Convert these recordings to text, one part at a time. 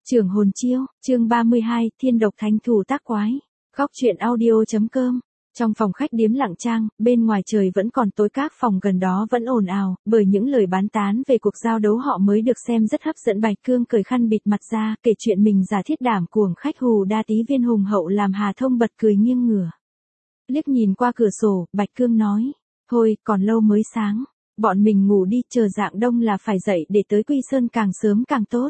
Trưởng hồn chiêu, chương 32, thiên độc thánh thủ tác quái. Góc truyện audio.com. Trong phòng khách điếm Lặng Trang, bên ngoài trời vẫn còn tối, các phòng gần đó vẫn ồn ào, bởi những lời bán tán về cuộc giao đấu họ mới được xem rất hấp dẫn. Bạch Cương cởi khăn bịt mặt ra, kể chuyện mình giả thiết đảm cuồng khách hù đa tí viên hùng hậu, làm Hà Thông bật cười nghiêng ngửa. Liếc nhìn qua cửa sổ, Bạch Cương nói, thôi, còn lâu mới sáng, bọn mình ngủ đi, chờ rạng đông là phải dậy để tới Quy Sơn, càng sớm càng tốt.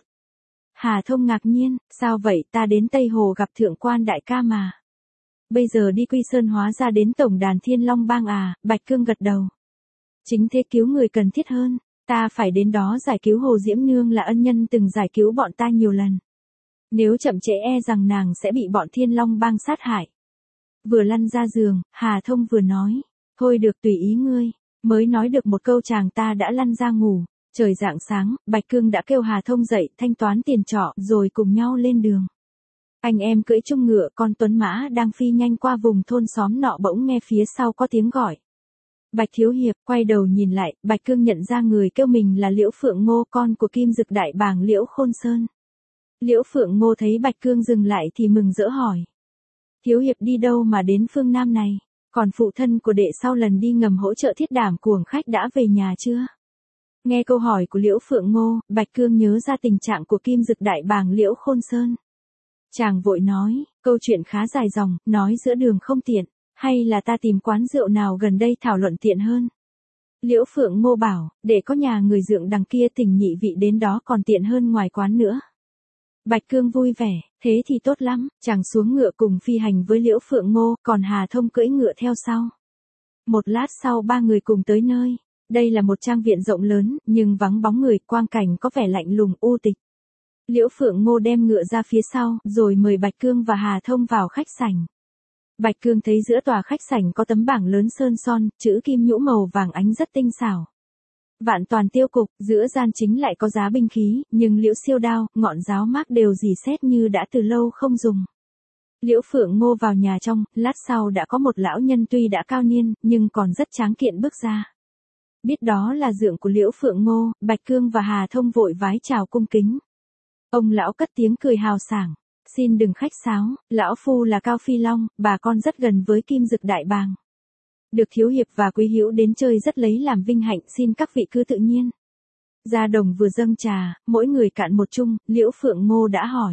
Hà Thông ngạc nhiên, sao vậy, ta đến Tây Hồ gặp thượng quan đại ca mà. Bây giờ đi Quy Sơn hóa ra đến tổng đàn Thiên Long Bang à? Bạch Cương gật đầu. Chính thế, cứu người cần thiết hơn, ta phải đến đó giải cứu Hồ Diễm Nương, là ân nhân từng giải cứu bọn ta nhiều lần. Nếu chậm trễ e rằng nàng sẽ bị bọn Thiên Long Bang sát hại. Vừa lăn ra giường, Hà Thông vừa nói, thôi được, tùy ý ngươi. Mới nói được một câu chàng ta đã lăn ra ngủ. Trời rạng sáng, Bạch Cương đã kêu Hà Thông dậy, thanh toán tiền trọ, rồi cùng nhau lên đường. Anh em cưỡi chung ngựa, con tuấn mã đang phi nhanh qua vùng thôn xóm nọ, bỗng nghe phía sau có tiếng gọi. Bạch thiếu hiệp. Quay đầu nhìn lại, Bạch Cương nhận ra người kêu mình là Liễu Phượng Ngô, con của Kim Dực đại bàng Liễu Khôn Sơn. Liễu Phượng Ngô thấy Bạch Cương dừng lại thì mừng rỡ hỏi. Thiếu hiệp đi đâu mà đến phương Nam này? Còn phụ thân của đệ sau lần đi ngầm hỗ trợ thiết đảm cuồng khách đã về nhà chưa? Nghe câu hỏi của Liễu Phượng Ngô, Bạch Cương nhớ ra tình trạng của Kim Dực đại bàng Liễu Khôn Sơn. Chàng vội nói, câu chuyện khá dài dòng, nói giữa đường không tiện, hay là ta tìm quán rượu nào gần đây thảo luận tiện hơn. Liễu Phượng Ngô bảo, để có nhà người dượng đằng kia tỉnh nhị vị đến đó còn tiện hơn ngoài quán nữa. Bạch Cương vui vẻ, thế thì tốt lắm, chàng xuống ngựa cùng phi hành với Liễu Phượng Ngô, còn Hà Thông cưỡi ngựa theo sau. Một lát sau ba người cùng tới nơi. Đây là một trang viện rộng lớn, nhưng vắng bóng người, quang cảnh có vẻ lạnh lùng u tịch. Liễu Phượng Ngô đem ngựa ra phía sau, rồi mời Bạch Cương và Hà Thông vào khách sảnh. Bạch Cương thấy giữa tòa khách sảnh có tấm bảng lớn sơn son, chữ kim nhũ màu vàng ánh rất tinh xảo. Vạn toàn tiêu cục, giữa gian chính lại có giá binh khí, nhưng liễu siêu đao, ngọn giáo mác đều rỉ sét như đã từ lâu không dùng. Liễu Phượng Ngô vào nhà trong, lát sau đã có một lão nhân tuy đã cao niên, nhưng còn rất tráng kiện bước ra. Biết đó là dượng của Liễu Phượng Ngô, Bạch Cương và Hà Thông vội vái chào cung kính. Ông lão cất tiếng cười hào sảng, xin đừng khách sáo, lão phu là Cao Phi Long, bà con rất gần với Kim Dực đại bàng. Được thiếu hiệp và quý hữu đến chơi rất lấy làm vinh hạnh, xin các vị cứ tự nhiên. Ra đồng vừa dâng trà, mỗi người cạn một chung, Liễu Phượng Ngô đã hỏi.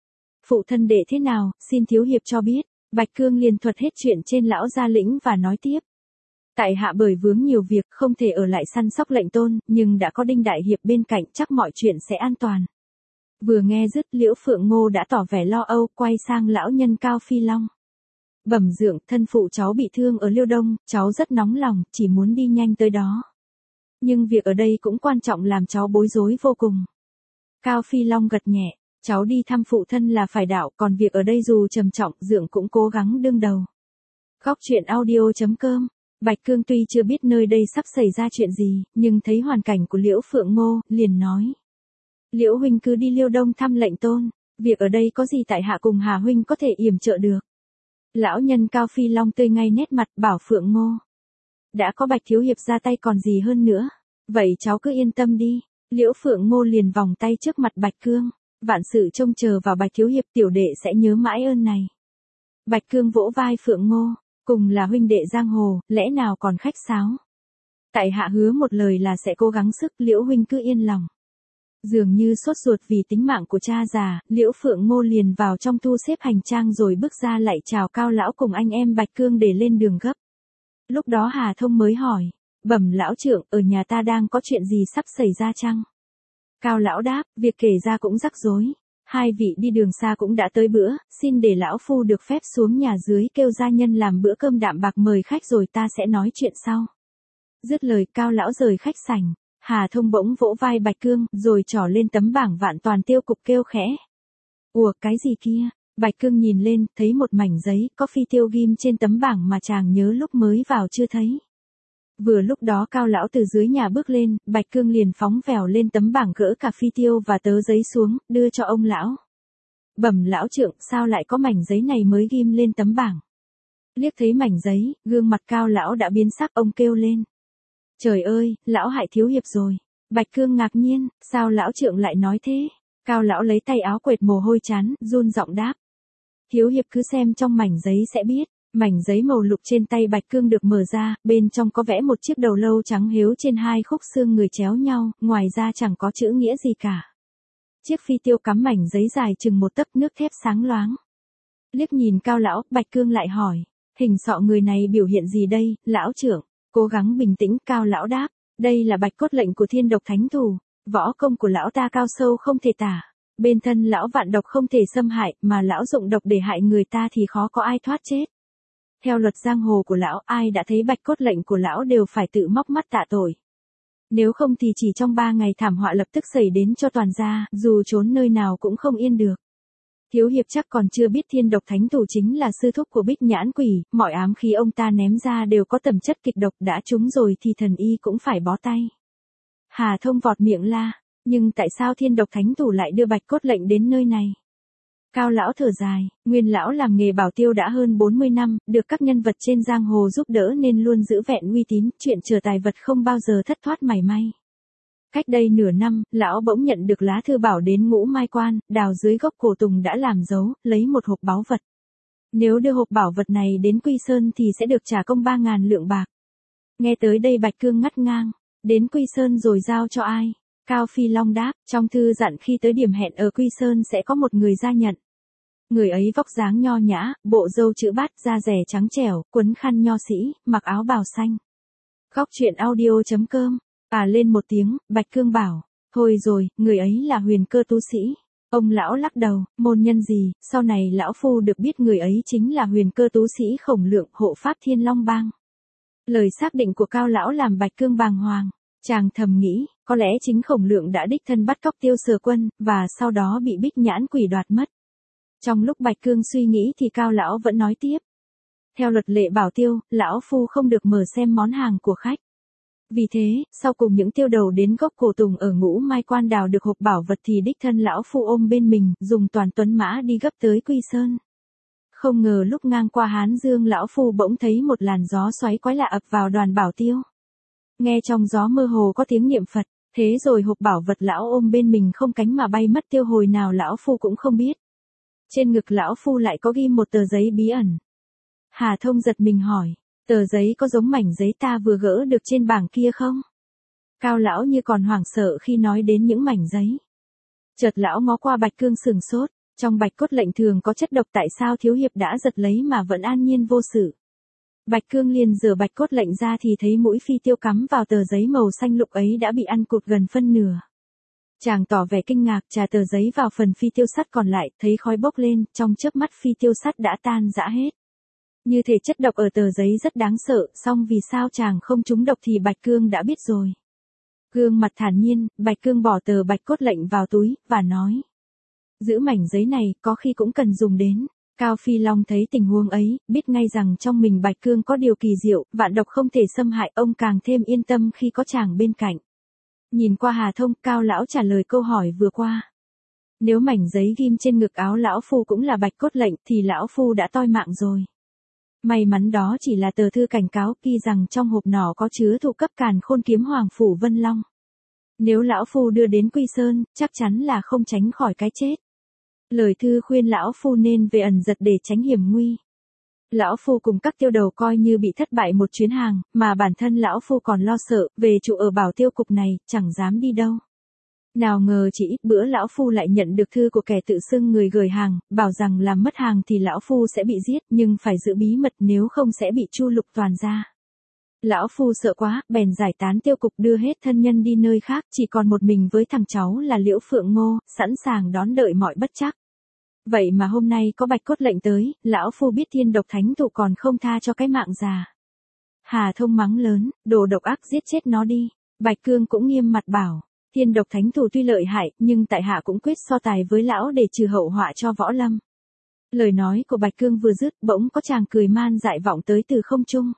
Phụ thân đệ thế nào, xin thiếu hiệp cho biết. Bạch Cương liền thuật hết chuyện trên lão gia lĩnh và nói tiếp. Tại hạ bởi vướng nhiều việc không thể ở lại săn sóc lệnh tôn, nhưng đã có Đinh đại hiệp bên cạnh, chắc mọi chuyện sẽ an toàn. Vừa nghe dứt, Liễu Phượng Ngô đã tỏ vẻ lo âu, quay sang lão nhân Cao Phi Long. Bẩm dượng, thân phụ cháu bị thương ở Liêu Đông, cháu rất nóng lòng, chỉ muốn đi nhanh tới đó. Nhưng việc ở đây cũng quan trọng, làm cháu bối rối vô cùng. Cao Phi Long gật nhẹ, cháu đi thăm phụ thân là phải đạo, còn việc ở đây dù trầm trọng, dượng cũng cố gắng đương đầu. Góc truyện audio.com. Bạch Cương tuy chưa biết nơi đây sắp xảy ra chuyện gì, nhưng thấy hoàn cảnh của Liễu Phượng Ngô, liền nói. Liễu huynh cứ đi Liêu Đông thăm lệnh tôn, việc ở đây có gì tại hạ cùng Hà huynh có thể yểm trợ được. Lão nhân Cao Phi Long tươi ngay nét mặt, bảo Phượng Ngô. Đã có Bạch thiếu hiệp ra tay còn gì hơn nữa, vậy cháu cứ yên tâm đi. Liễu Phượng Ngô liền vòng tay trước mặt Bạch Cương, vạn sự trông chờ vào Bạch thiếu hiệp, tiểu đệ sẽ nhớ mãi ơn này. Bạch Cương vỗ vai Phượng Ngô. Cùng là huynh đệ giang hồ, lẽ nào còn khách sáo. Tại hạ hứa một lời là sẽ cố gắng sức, Liễu huynh cứ yên lòng. Dường như sốt ruột vì tính mạng của cha già, Liễu Phượng Ngô liền vào trong thu xếp hành trang rồi bước ra lại chào Cao lão cùng anh em Bạch Cương để lên đường gấp. Lúc đó Hà Thông mới hỏi, bẩm lão trưởng, ở nhà ta đang có chuyện gì sắp xảy ra chăng? Cao lão đáp, việc kể ra cũng rắc rối. Hai vị đi đường xa cũng đã tới bữa, xin để lão phu được phép xuống nhà dưới kêu gia nhân làm bữa cơm đạm bạc mời khách rồi ta sẽ nói chuyện sau. Dứt lời, Cao lão rời khách sảnh, Hà Thông bỗng vỗ vai Bạch Cương, rồi trỏ lên tấm bảng vạn toàn tiêu cục kêu khẽ. Ủa, cái gì kia? Bạch Cương nhìn lên, thấy một mảnh giấy, có phi tiêu ghim trên tấm bảng mà chàng nhớ lúc mới vào chưa thấy. Vừa lúc đó Cao lão từ dưới nhà bước lên, Bạch Cương liền phóng vèo lên tấm bảng gỡ cả phi tiêu và tớ giấy xuống, đưa cho ông lão. Bẩm lão trưởng, sao lại có mảnh giấy này mới ghim lên tấm bảng? Liếc thấy mảnh giấy, gương mặt Cao lão đã biến sắc, ông kêu lên. Trời ơi, lão hại thiếu hiệp rồi. Bạch Cương ngạc nhiên, sao lão trưởng lại nói thế? Cao lão lấy tay áo quệt mồ hôi trán, run giọng đáp. Thiếu hiệp cứ xem trong mảnh giấy sẽ biết. Mảnh giấy màu lục trên tay Bạch Cương được mở ra, bên trong có vẽ một chiếc đầu lâu trắng hiếu trên hai khúc xương người chéo nhau, ngoài ra chẳng có chữ nghĩa gì cả. Chiếc phi tiêu cắm mảnh giấy dài chừng một tấc, nước thép sáng loáng. Liếc nhìn Cao lão, Bạch Cương lại hỏi, hình sọ người này biểu hiện gì đây, lão trưởng? Cố gắng bình tĩnh, Cao lão đáp, đây là bạch cốt lệnh của Thiên Độc Thánh Thủ, võ công của lão ta cao sâu không thể tả. Bên thân lão vạn độc không thể xâm hại, mà lão dụng độc để hại người ta thì khó có ai thoát chết. Theo luật giang hồ của lão, ai đã thấy bạch cốt lệnh của lão đều phải tự móc mắt tạ tội. Nếu không thì chỉ trong 3 ngày thảm họa lập tức xảy đến cho toàn gia, dù trốn nơi nào cũng không yên được. Thiếu hiệp chắc còn chưa biết Thiên Độc Thánh Thủ chính là sư thúc của Bích Nhãn Quỷ, mọi ám khí ông ta ném ra đều có tầm chất kịch độc, đã trúng rồi thì thần y cũng phải bó tay. Hà Thông vọt miệng la, nhưng tại sao Thiên Độc Thánh Thủ lại đưa bạch cốt lệnh đến nơi này? Cao lão thở dài, nguyên lão làm nghề bảo tiêu đã hơn 40 năm, được các nhân vật trên giang hồ giúp đỡ nên luôn giữ vẹn uy tín, chuyện chờ tài vật không bao giờ thất thoát mảy may. Cách đây nửa năm, lão bỗng nhận được lá thư bảo đến Ngũ Mai Quan, đào dưới gốc cổ tùng đã làm dấu, lấy một hộp báu vật. Nếu đưa hộp bảo vật này đến Quy Sơn thì sẽ được trả công 3.000 lượng bạc. Nghe tới đây Bạch Cương ngắt ngang, đến Quy Sơn rồi giao cho ai? Cao Phi Long đáp, trong thư dặn khi tới điểm hẹn ở Quy Sơn sẽ có một người ra nhận. Người ấy vóc dáng nho nhã, bộ râu chữ bát, da dẻ trắng trẻo, quấn khăn nho sĩ, mặc áo bào xanh. Góc truyện audio.com. Lên một tiếng, Bạch Cương bảo, thôi rồi, người ấy là Huyền Cơ tu sĩ. Ông lão lắc đầu, môn nhân gì, sau này lão phu được biết người ấy chính là Huyền Cơ tu sĩ Khổng Lượng, hộ pháp Thiên Long Bang. Lời xác định của Cao lão làm Bạch Cương bàng hoàng. Chàng thầm nghĩ, có lẽ chính Khổng Lượng đã đích thân bắt cóc Tiêu Sở Quân, và sau đó bị Bích Nhãn Quỷ đoạt mất. Trong lúc Bạch Cương suy nghĩ thì Cao lão vẫn nói tiếp. Theo luật lệ bảo tiêu, lão phu không được mở xem món hàng của khách. Vì thế, sau cùng những tiêu đầu đến gốc cổ tùng ở Ngũ Mai Quan đào được hộp bảo vật thì đích thân lão phu ôm bên mình, dùng toàn tuấn mã đi gấp tới Quy Sơn. Không ngờ lúc ngang qua Hán Dương lão phu bỗng thấy một làn gió xoáy quái lạ ập vào đoàn bảo tiêu. Nghe trong gió mơ hồ có tiếng niệm Phật, thế rồi hộp bảo vật lão ôm bên mình không cánh mà bay mất tiêu hồi nào lão phu cũng không biết. Trên ngực lão phu lại có ghi một tờ giấy bí ẩn. Hà Thông giật mình hỏi, tờ giấy có giống mảnh giấy ta vừa gỡ được trên bảng kia không? Cao lão như còn hoảng sợ khi nói đến những mảnh giấy. Chợt lão ngó qua Bạch Cương sừng sốt, trong bạch cốt lệnh thường có chất độc, tại sao thiếu hiệp đã giật lấy mà vẫn an nhiên vô sự? Bạch Cương liền giở bạch cốt lệnh ra thì thấy mũi phi tiêu cắm vào tờ giấy màu xanh lục ấy đã bị ăn cụt gần phân nửa. Chàng tỏ vẻ kinh ngạc, trà tờ giấy vào phần phi tiêu sắt còn lại, thấy khói bốc lên, trong chớp mắt phi tiêu sắt đã tan rã hết. Như thể chất độc ở tờ giấy rất đáng sợ, song vì sao chàng không trúng độc thì Bạch Cương đã biết rồi. Gương mặt thản nhiên, Bạch Cương bỏ tờ bạch cốt lệnh vào túi, và nói. Giữ mảnh giấy này, có khi cũng cần dùng đến. Cao Phi Long thấy tình huống ấy, biết ngay rằng trong mình Bạch Cương có điều kỳ diệu, vạn độc không thể xâm hại, ông càng thêm yên tâm khi có chàng bên cạnh. Nhìn qua Hà Thông, Cao lão trả lời câu hỏi vừa qua. Nếu mảnh giấy ghim trên ngực áo lão phu cũng là bạch cốt lệnh thì lão phu đã toi mạng rồi. May mắn đó chỉ là tờ thư cảnh cáo, ghi rằng trong hộp nỏ có chứa thụ cấp càn khôn kiếm Hoàng Phủ Vân Long. Nếu lão phu đưa đến Quy Sơn, chắc chắn là không tránh khỏi cái chết. Lời thư khuyên lão phu nên về ẩn giật để tránh hiểm nguy. Lão phu cùng các tiêu đầu coi như bị thất bại một chuyến hàng, mà bản thân lão phu còn lo sợ, về trụ ở bảo tiêu cục này, chẳng dám đi đâu. Nào ngờ chỉ ít bữa lão phu lại nhận được thư của kẻ tự xưng người gửi hàng, bảo rằng làm mất hàng thì lão phu sẽ bị giết, nhưng phải giữ bí mật nếu không sẽ bị chu lục toàn gia. Lão phu sợ quá, bèn giải tán tiêu cục đưa hết thân nhân đi nơi khác, chỉ còn một mình với thằng cháu là Liễu Phượng Ngô, sẵn sàng đón đợi mọi bất trắc. Vậy mà hôm nay có bạch cốt lệnh tới, lão phu biết Thiên Độc Thánh Thủ còn không tha cho cái mạng già. Hà Thông mắng lớn, đồ độc ác, giết chết nó đi. Bạch Cương cũng nghiêm mặt bảo, Thiên Độc Thánh Thủ tuy lợi hại, nhưng tại hạ cũng quyết so tài với lão để trừ hậu họa cho võ lâm. Lời nói của Bạch Cương vừa dứt, bỗng có chàng cười man dại vọng tới từ không trung.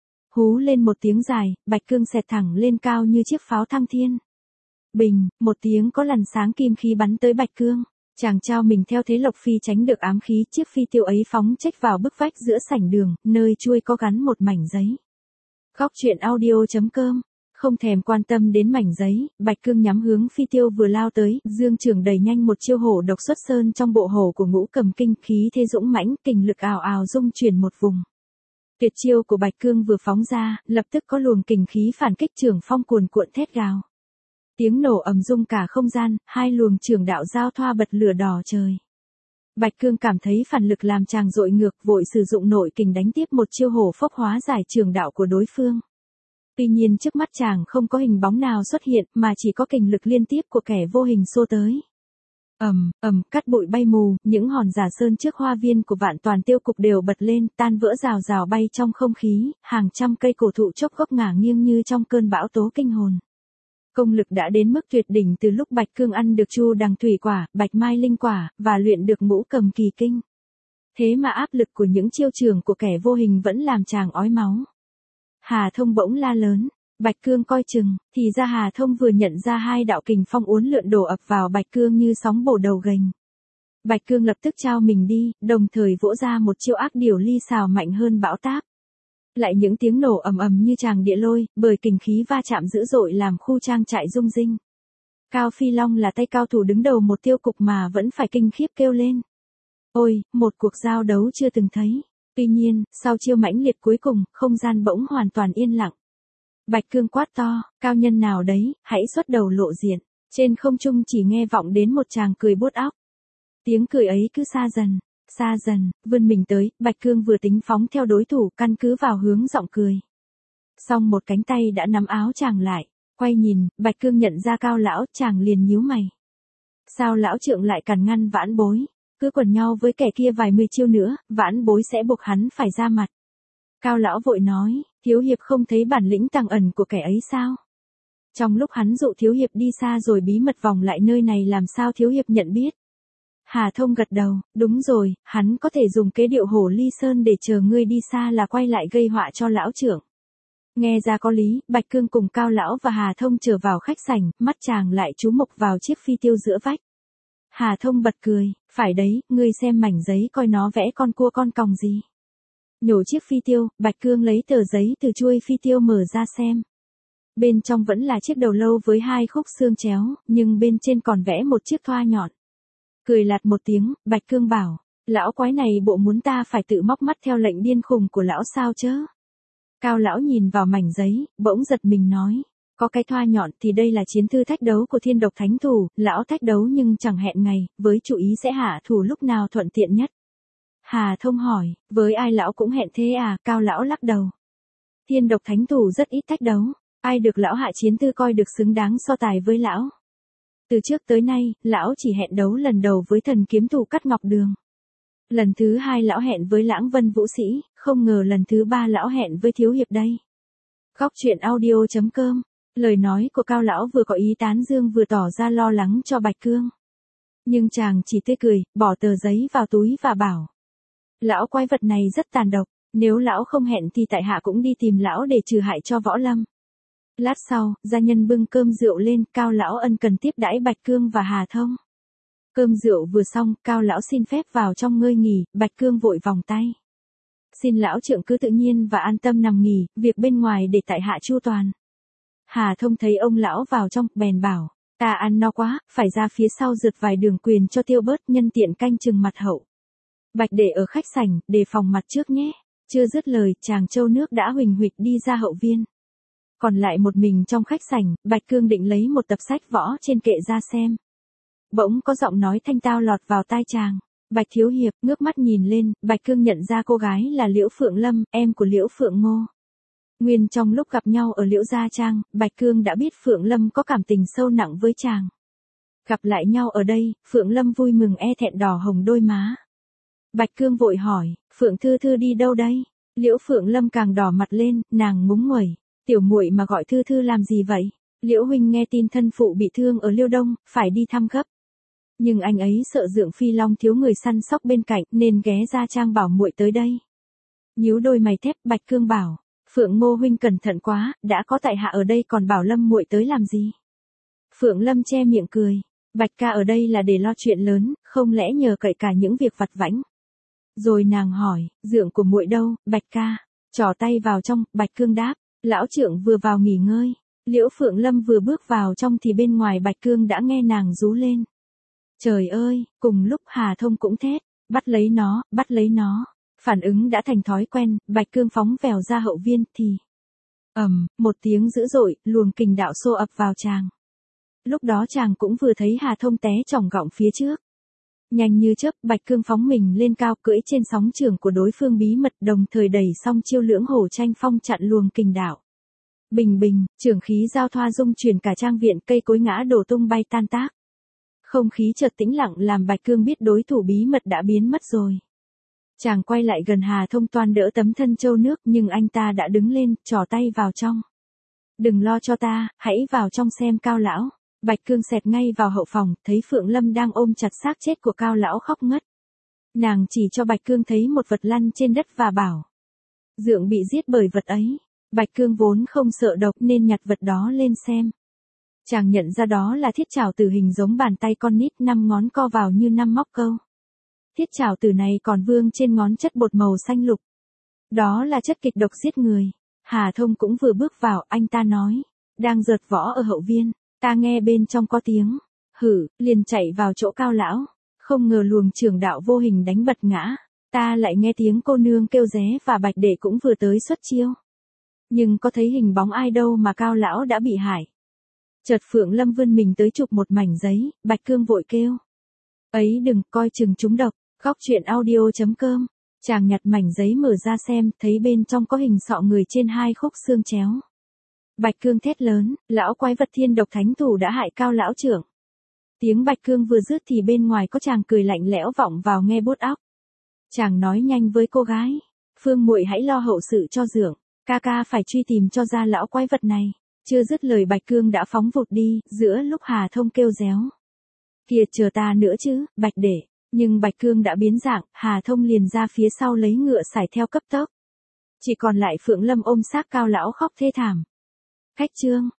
Hú lên một tiếng dài, Bạch Cương xẹt thẳng lên cao như chiếc pháo thăng thiên. Bình, một tiếng có làn sáng kim khí bắn tới Bạch Cương. Chàng trao mình theo thế lộc phi tránh được ám khí, chiếc phi tiêu ấy phóng chếch vào bức vách giữa sảnh đường, nơi chuôi có gắn một mảnh giấy. Góc truyện audio.com Không thèm quan tâm đến mảnh giấy, Bạch Cương nhắm hướng phi tiêu vừa lao tới, dương trường đẩy nhanh một chiêu hổ độc xuất sơn trong bộ hổ của Ngũ Cầm Kinh, khí thế dũng mãnh, kình lực ào ào dung chuyển một vùng. Tuyệt chiêu của Bạch Cương vừa phóng ra, lập tức có luồng kình khí phản kích trường phong cuồn cuộn thét gào. Tiếng nổ ầm rung cả không gian, hai luồng trường đạo giao thoa bật lửa đỏ trời. Bạch Cương cảm thấy phản lực làm chàng dội ngược, vội sử dụng nội kình đánh tiếp một chiêu hổ phốc hóa giải trường đạo của đối phương. Tuy nhiên trước mắt chàng không có hình bóng nào xuất hiện, mà chỉ có kình lực liên tiếp của kẻ vô hình xô tới. Cát bụi bay mù, những hòn giả sơn trước hoa viên của Vạn Toàn Tiêu Cục đều bật lên, tan vỡ rào rào bay trong không khí, hàng trăm cây cổ thụ chốc gốc ngả nghiêng như trong cơn bão tố kinh hồn. Công lực đã đến mức tuyệt đỉnh từ lúc Bạch Cương ăn được Chu Đằng Thủy Quả, Bạch Mai Linh Quả, và luyện được Ngũ Cầm Kỳ Kinh. Thế mà áp lực của những chiêu trường của kẻ vô hình vẫn làm chàng ói máu. Hà Thông bỗng la lớn. Bạch Cương coi chừng, thì ra Hà Thông vừa nhận ra hai đạo kình phong uốn lượn đổ ập vào Bạch Cương như sóng bổ đầu gành. Bạch Cương lập tức trao mình đi, đồng thời vỗ ra một chiêu ác điểu ly xào mạnh hơn bão táp. Lại những tiếng nổ ầm ầm như tràng địa lôi, bởi kình khí va chạm dữ dội làm khu trang trại rung rinh. Cao Phi Long là tay cao thủ đứng đầu một tiêu cục mà vẫn phải kinh khiếp kêu lên. Ôi, một cuộc giao đấu chưa từng thấy. Tuy nhiên, sau chiêu mãnh liệt cuối cùng, không gian bỗng hoàn toàn yên lặng. Bạch Cương quát to, cao nhân nào đấy, hãy xuất đầu lộ diện. Trên không trung chỉ nghe vọng đến một tràng cười buốt óc. Tiếng cười ấy cứ xa dần, vươn mình tới, Bạch Cương vừa tính phóng theo đối thủ, căn cứ vào hướng giọng cười. Xong một cánh tay đã nắm áo chàng lại, quay nhìn, Bạch Cương nhận ra Cao lão, chàng liền nhíu mày. Sao lão trượng lại cản ngăn Vãn Bối, cứ quần nhau với kẻ kia vài mươi chiêu nữa, Vãn Bối sẽ buộc hắn phải ra mặt. Cao lão vội nói, thiếu hiệp không thấy bản lĩnh tàng ẩn của kẻ ấy sao? Trong lúc hắn dụ thiếu hiệp đi xa rồi bí mật vòng lại nơi này làm sao thiếu hiệp nhận biết? Hà Thông gật đầu, đúng rồi, hắn có thể dùng kế điệu hổ ly sơn để chờ ngươi đi xa là quay lại gây họa cho lão trưởng. Nghe ra có lý, Bạch Cương cùng Cao lão và Hà Thông trở vào khách sảnh, mắt chàng lại chú mục vào chiếc phi tiêu giữa vách. Hà Thông bật cười, phải đấy, ngươi xem mảnh giấy coi nó vẽ con cua con còng gì. Nhổ chiếc phi tiêu, Bạch Cương lấy tờ giấy từ chuôi phi tiêu mở ra xem. Bên trong vẫn là chiếc đầu lâu với hai khúc xương chéo, nhưng bên trên còn vẽ một chiếc thoa nhọn. Cười lạt một tiếng, Bạch Cương bảo, lão quái này bộ muốn ta phải tự móc mắt theo lệnh điên khùng của lão sao chớ. Cao lão nhìn vào mảnh giấy, bỗng giật mình nói, có cái thoa nhọn thì đây là chiến thư thách đấu của Thiên Độc Thánh Thủ, lão thách đấu nhưng chẳng hẹn ngày, với chủ ý sẽ hạ thủ lúc nào thuận tiện nhất. Hà Thông hỏi, với ai lão cũng hẹn thế à? Cao lão lắc đầu. Thiên Độc Thánh Thủ rất ít thách đấu, ai được lão hạ chiến thư coi được xứng đáng so tài với lão. Từ trước tới nay, lão chỉ hẹn đấu lần đầu với thần kiếm thủ Cắt Ngọc Đường. Lần thứ hai lão hẹn với Lãng Vân Vũ Sĩ, không ngờ lần thứ ba lão hẹn với thiếu hiệp đây. Góc truyện audio.com. Lời nói của Cao lão vừa có ý tán dương vừa tỏ ra lo lắng cho Bạch Cương. Nhưng chàng chỉ tươi cười, bỏ tờ giấy vào túi và bảo. Lão quái vật này rất tàn độc, nếu lão không hẹn thì tại hạ cũng đi tìm lão để trừ hại cho Võ Lâm. Lát sau, gia nhân bưng cơm rượu lên, Cao lão ân cần tiếp đãi Bạch Cương và Hà Thông. Cơm rượu vừa xong, Cao lão xin phép vào trong ngơi nghỉ, Bạch Cương vội vòng tay. Xin lão trượng cứ tự nhiên và an tâm nằm nghỉ, việc bên ngoài để tại hạ chu toàn. Hà Thông thấy ông lão vào trong, bèn bảo, ta ăn no quá, phải ra phía sau rượt vài đường quyền cho tiêu bớt, nhân tiện canh chừng mặt hậu. Bạch để ở khách sảnh, đề phòng mặt trước nhé. Chưa dứt lời, chàng trâu nước đã huỳnh huỵch đi ra hậu viên. Còn lại một mình trong khách sảnh, Bạch Cương định lấy một tập sách võ trên kệ ra xem. Bỗng có giọng nói thanh tao lọt vào tai chàng. Bạch thiếu hiệp, ngước mắt nhìn lên, Bạch Cương nhận ra cô gái là Liễu Phượng Lâm, em của Liễu Phượng Ngô. Nguyên trong lúc gặp nhau ở Liễu Gia Trang, Bạch Cương đã biết Phượng Lâm có cảm tình sâu nặng với chàng. Gặp lại nhau ở đây, Phượng Lâm vui mừng e thẹn đỏ hồng đôi má. Bạch Cương vội hỏi, Phượng Thư Thư đi đâu đây? Liễu Phượng Lâm càng đỏ mặt lên, nàng ngúng nguẩy. Tiểu muội mà gọi Thư Thư làm gì vậy? Liễu huynh nghe tin thân phụ bị thương ở Liêu Đông, phải đi thăm gấp. Nhưng anh ấy sợ Dượng Phi Long thiếu người săn sóc bên cạnh, nên ghé Gia Trang bảo muội tới đây. Nhíu đôi mày thép, Bạch Cương bảo, Phượng Ngô huynh cẩn thận quá, đã có tại hạ ở đây còn bảo Lâm muội tới làm gì? Phượng Lâm che miệng cười, Bạch ca ở đây là để lo chuyện lớn, không lẽ nhờ cậy cả những việc vặt vãnh. Rồi nàng hỏi, Dượng của muội đâu? Bạch ca, trỏ tay vào trong, Bạch Cương đáp, lão trưởng vừa vào nghỉ ngơi. Liễu Phượng Lâm vừa bước vào trong thì bên ngoài Bạch Cương đã nghe nàng rú lên. Trời ơi, cùng lúc Hà Thông cũng thét, bắt lấy nó, bắt lấy nó. Phản ứng đã thành thói quen, Bạch Cương phóng vèo ra hậu viên thì một tiếng dữ dội, luồng kình đạo xô ập vào chàng. Lúc đó chàng cũng vừa thấy Hà Thông té chỏng gọng phía trước. Nhanh như chớp, Bạch Cương phóng mình lên cao cưỡi trên sóng trường của đối phương bí mật, đồng thời đẩy xong chiêu lưỡng hổ tranh phong chặn luồng kình đạo. Bình bình, trường khí giao thoa dung chuyển cả trang viện, cây cối ngã đổ tung bay tan tác. Không khí chợt tĩnh lặng làm Bạch Cương biết đối thủ bí mật đã biến mất rồi. Chàng quay lại gần Hà Thông toan đỡ tấm thân châu nước, nhưng anh ta đã đứng lên, trỏ tay vào trong. Đừng lo cho ta, hãy vào trong xem Cao lão. Bạch Cương xẹt ngay vào hậu phòng, thấy Phượng Lâm đang ôm chặt xác chết của Cao lão khóc ngất. Nàng chỉ cho Bạch Cương thấy một vật lăn trên đất và bảo: Dượng bị giết bởi vật ấy. Bạch Cương vốn không sợ độc nên nhặt vật đó lên xem. Chàng nhận ra đó là thiết trảo tử hình giống bàn tay con nít, 5 ngón co vào như 5 móc câu. Thiết trảo tử này còn vương trên ngón chất bột màu xanh lục. Đó là chất kịch độc giết người. Hà Thông cũng vừa bước vào, anh ta nói: Đang giợt võ ở hậu viên, ta nghe bên trong có tiếng. Hử, liền chạy vào chỗ Cao lão. Không ngờ luồng trưởng đạo vô hình đánh bật ngã. Ta lại nghe tiếng cô nương kêu ré và Bạch đệ cũng vừa tới xuất chiêu. Nhưng có thấy hình bóng ai đâu mà Cao lão đã bị hại. Chợt Phượng Lâm vươn mình tới chụp một mảnh giấy, Bạch Cương vội kêu: Ấy đừng, coi chừng trúng độc. Góc truyện audio.com. Chàng nhặt mảnh giấy mở ra xem, thấy bên trong có hình sọ người trên 2 khúc xương chéo. Bạch Cương thét lớn: Lão quái vật thiên độc thánh thủ đã hại Cao lão trưởng. Tiếng Bạch Cương vừa dứt thì bên ngoài có chàng cười lạnh lẽo vọng vào nghe buốt óc. Chàng nói nhanh với cô gái: Phương muội hãy lo hậu sự cho dượng, ca ca phải truy tìm cho ra lão quái vật này. Chưa dứt lời Bạch Cương đã phóng vụt đi, giữa lúc Hà Thông kêu réo: Kìa chờ ta nữa chứ, Bạch đệ. Nhưng Bạch Cương đã biến dạng, Hà Thông liền ra phía sau lấy ngựa sải theo cấp tốc. Chỉ còn lại Phượng Lâm ôm xác Cao lão khóc thê thảm. Khách chương.